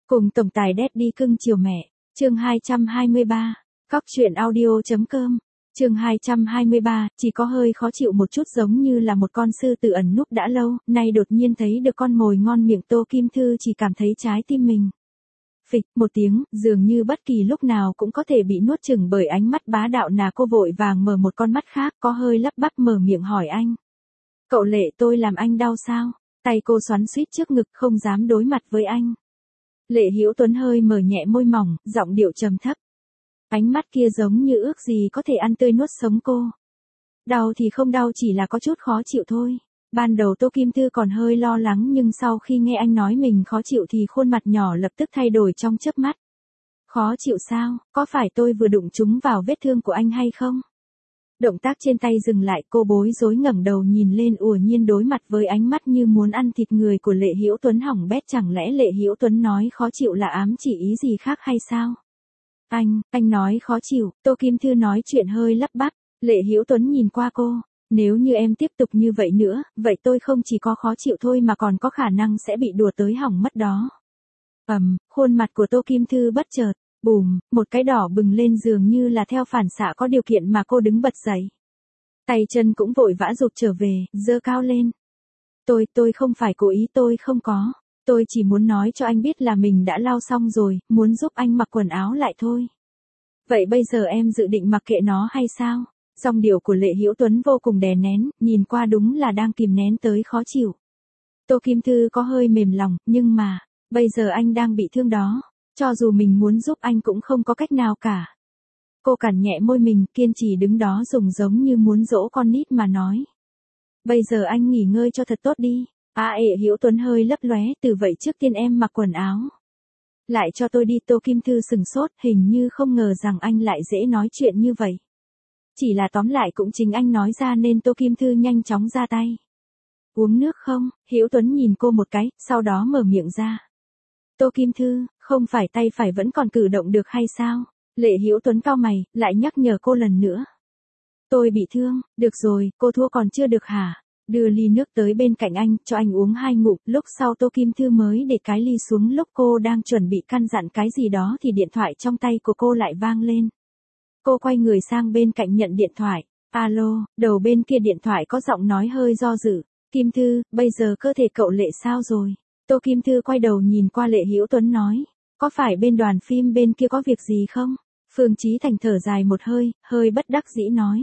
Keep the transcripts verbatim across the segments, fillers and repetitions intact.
Cùng tổng tài Daddy cưng chiều mẹ, chương hai trăm hai mươi ba, cóc truyện audio.com, chương hai trăm hai mươi ba, chỉ có hơi khó chịu một chút giống như là một con sư tử ẩn núp đã lâu, nay đột nhiên thấy được con mồi ngon miệng Tô Kim Thư chỉ cảm thấy trái tim mình. Phịch, một tiếng, dường như bất kỳ lúc nào cũng có thể bị nuốt chửng bởi ánh mắt bá đạo nà cô vội vàng mở một con mắt khác có hơi lắp bắp mở miệng hỏi anh. Cậu Lệ, tôi làm anh đau sao? Tay cô xoắn suýt trước ngực không dám đối mặt với anh. Lệ Hữu Tuấn hơi mở nhẹ môi mỏng, giọng điệu trầm thấp. Ánh mắt kia giống như ước gì có thể ăn tươi nuốt sống cô. Đau thì không đau, chỉ là có chút khó chịu thôi. Ban đầu Tô Kim Thư còn hơi lo lắng nhưng sau khi nghe anh nói mình khó chịu thì khuôn mặt nhỏ lập tức thay đổi trong chớp mắt. Khó chịu sao, có phải tôi vừa đụng trúng vào vết thương của anh hay không? Động tác trên tay dừng lại, cô bối rối ngẩng đầu nhìn lên, ùa nhiên đối mặt với ánh mắt như muốn ăn thịt người của Lệ Hữu Tuấn hỏng bét. Chẳng lẽ Lệ Hữu Tuấn nói khó chịu là ám chỉ ý gì khác hay sao? Anh, anh nói khó chịu, Tô Kim Thư nói chuyện hơi lắp bắp. Lệ Hữu Tuấn nhìn qua cô, nếu như em tiếp tục như vậy nữa, vậy tôi không chỉ có khó chịu thôi mà còn có khả năng sẽ bị đùa tới hỏng mất đó. Ầm, um, khuôn mặt của Tô Kim Thư bất chợt, bùm, một cái đỏ bừng lên dường như là theo phản xạ có điều kiện mà cô đứng bật dậy. Tay chân cũng vội vã rụt trở về, giơ cao lên. Tôi, tôi không phải cố ý, tôi không có. Tôi chỉ muốn nói cho anh biết là mình đã lau xong rồi, muốn giúp anh mặc quần áo lại thôi. Vậy bây giờ em dự định mặc kệ nó hay sao? Giọng điệu của Lệ Hữu Tuấn vô cùng đè nén, nhìn qua đúng là đang kìm nén tới khó chịu. Tô Kim Thư có hơi mềm lòng, nhưng mà, bây giờ anh đang bị thương đó. Cho dù mình muốn giúp anh cũng không có cách nào cả. Cô cản nhẹ môi mình, kiên trì đứng đó dùng giống như muốn dỗ con nít mà nói. Bây giờ anh nghỉ ngơi cho thật tốt đi. À ệ Hữu Tuấn hơi lấp lóe, từ vậy trước tiên em mặc quần áo. Lại cho tôi đi. Tô Kim Thư sừng sốt, hình như không ngờ rằng anh lại dễ nói chuyện như vậy. Chỉ là tóm lại cũng chính anh nói ra nên Tô Kim Thư nhanh chóng ra tay. Uống nước không? Hữu Tuấn nhìn cô một cái, sau đó mở miệng ra. Tô Kim Thư, không phải tay phải vẫn còn cử động được hay sao? Lệ Hữu Tuấn cau mày, lại nhắc nhở cô lần nữa. Tôi bị thương, được rồi, cô thua còn chưa được hả? Đưa ly nước tới bên cạnh anh, cho anh uống hai ngụm, lúc sau Tô Kim Thư mới để cái ly xuống. Lúc cô đang chuẩn bị căn dặn cái gì đó thì điện thoại trong tay của cô lại vang lên. Cô quay người sang bên cạnh nhận điện thoại. Alo, đầu bên kia điện thoại có giọng nói hơi do dự. Kim Thư, bây giờ cơ thể cậu Lệ sao rồi? Tô Kim Thư quay đầu nhìn qua Lệ Hữu Tuấn nói. Có phải bên đoàn phim bên kia có việc gì không? Phương Chí Thành thở dài một hơi, hơi bất đắc dĩ nói.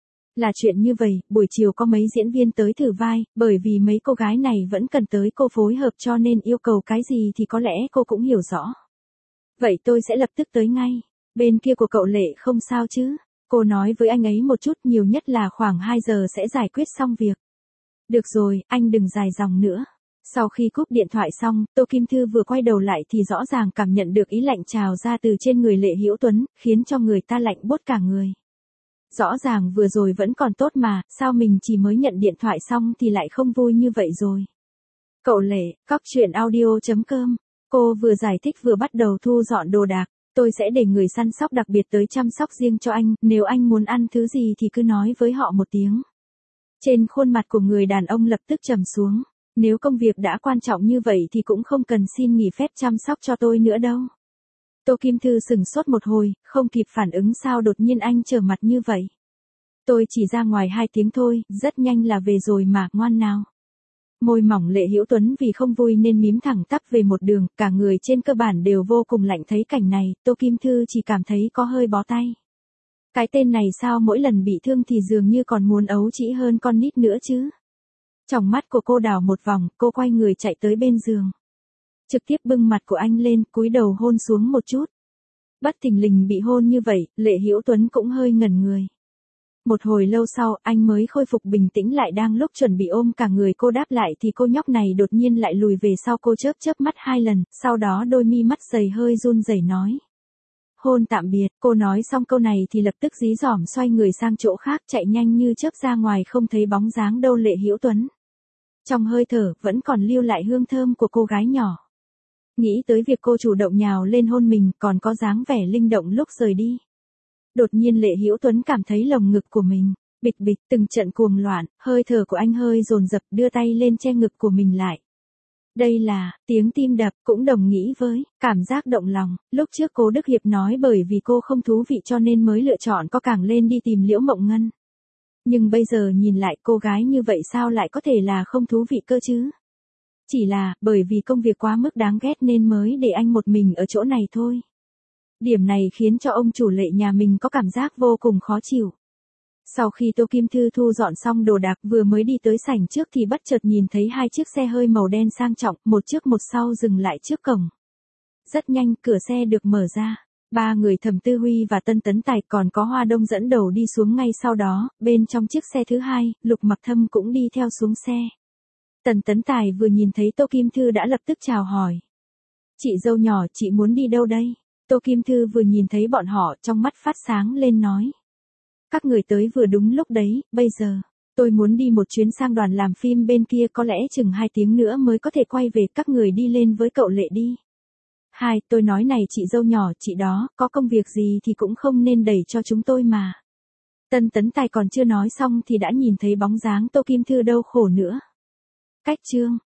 Là chuyện như vậy, buổi chiều có mấy diễn viên tới thử vai, bởi vì mấy cô gái này vẫn cần tới cô phối hợp cho nên yêu cầu cái gì thì có lẽ cô cũng hiểu rõ. Vậy tôi sẽ lập tức tới ngay. Bên kia của cậu Lệ không sao chứ? Cô nói với anh ấy một chút, nhiều nhất là khoảng hai giờ sẽ giải quyết xong việc. Được rồi, anh đừng dài dòng nữa. Sau khi cúp điện thoại xong, Tô Kim Thư vừa quay đầu lại thì rõ ràng cảm nhận được ý lạnh trào ra từ trên người Lệ Hữu Tuấn, khiến cho người ta lạnh buốt cả người. Rõ ràng vừa rồi vẫn còn tốt mà, sao mình chỉ mới nhận điện thoại xong thì lại không vui như vậy rồi. Cậu Lệ, cóc truyện audio.com, cô vừa giải thích vừa bắt đầu thu dọn đồ đạc. Tôi sẽ để người săn sóc đặc biệt tới chăm sóc riêng cho anh, nếu anh muốn ăn thứ gì thì cứ nói với họ một tiếng. Trên khuôn mặt của người đàn ông lập tức trầm xuống. Nếu công việc đã quan trọng như vậy thì cũng không cần xin nghỉ phép chăm sóc cho tôi nữa đâu. Tô Kim Thư sừng sốt một hồi, không kịp phản ứng sao đột nhiên anh trở mặt như vậy. Tôi chỉ ra ngoài hai tiếng thôi, rất nhanh là về rồi mà, ngoan nào. Môi mỏng Lệ Hữu Tuấn vì không vui nên mím thẳng tắp về một đường, cả người trên cơ bản đều vô cùng lạnh. Thấy cảnh này, Tô Kim Thư chỉ cảm thấy có hơi bó tay. Cái tên này sao mỗi lần bị thương thì dường như còn muốn ấu trĩ hơn con nít nữa chứ. Tròng mắt của cô đảo một vòng, cô quay người chạy tới bên giường. Trực tiếp bưng mặt của anh lên, cúi đầu hôn xuống một chút. Bất thình lình bị hôn như vậy, Lệ Hữu Tuấn cũng hơi ngẩn người. Một hồi lâu sau, anh mới khôi phục bình tĩnh lại, đang lúc chuẩn bị ôm cả người cô đáp lại thì cô nhóc này đột nhiên lại lùi về sau. Cô chớp chớp mắt hai lần, sau đó đôi mi mắt dày hơi run rẩy nói. Hôn tạm biệt. Cô nói xong câu này thì lập tức dí dỏm xoay người sang chỗ khác, chạy nhanh như chớp ra ngoài, không thấy bóng dáng đâu Lệ Hữu Tuấn. Trong hơi thở, vẫn còn lưu lại hương thơm của cô gái nhỏ. Nghĩ tới việc cô chủ động nhào lên hôn mình, còn có dáng vẻ linh động lúc rời đi. Đột nhiên Lệ Hữu Tuấn cảm thấy lồng ngực của mình, bịch bịch, từng trận cuồng loạn, hơi thở của anh hơi dồn dập, đưa tay lên che ngực của mình lại. Đây là, tiếng tim đập, cũng đồng nghĩ với, cảm giác động lòng, lúc trước Cố Đức Hiệp nói bởi vì cô không thú vị cho nên mới lựa chọn có cảng lên đi tìm Liễu Mộng Ngân. Nhưng bây giờ nhìn lại cô gái như vậy sao lại có thể là không thú vị cơ chứ? Chỉ là, bởi vì công việc quá mức đáng ghét nên mới để anh một mình ở chỗ này thôi. Điểm này khiến cho ông chủ Lệ nhà mình có cảm giác vô cùng khó chịu. Sau khi Tô Kim Thư thu dọn xong đồ đạc vừa mới đi tới sảnh trước thì bất chợt nhìn thấy hai chiếc xe hơi màu đen sang trọng, một trước một sau dừng lại trước cổng. Rất nhanh, cửa xe được mở ra. Ba người Thẩm Tư Huy và Tân Tấn Tài còn có Hoa Đông dẫn đầu đi xuống ngay sau đó, bên trong chiếc xe thứ hai, Lục Mặc Thâm cũng đi theo xuống xe. Tần Tấn Tài vừa nhìn thấy Tô Kim Thư đã lập tức chào hỏi. Chị dâu nhỏ, chị muốn đi đâu đây? Tô Kim Thư vừa nhìn thấy bọn họ, trong mắt phát sáng lên nói. Các người tới vừa đúng lúc đấy, bây giờ, tôi muốn đi một chuyến sang đoàn làm phim bên kia, có lẽ chừng hai tiếng nữa mới có thể quay về, các người đi lên với cậu Lệ đi. Hai, tôi nói này chị dâu nhỏ, chị đó, có công việc gì thì cũng không nên đẩy cho chúng tôi mà. Tân Tấn Tài còn chưa nói xong thì đã nhìn thấy bóng dáng Tô Kim Thư đau khổ nữa. Cách chương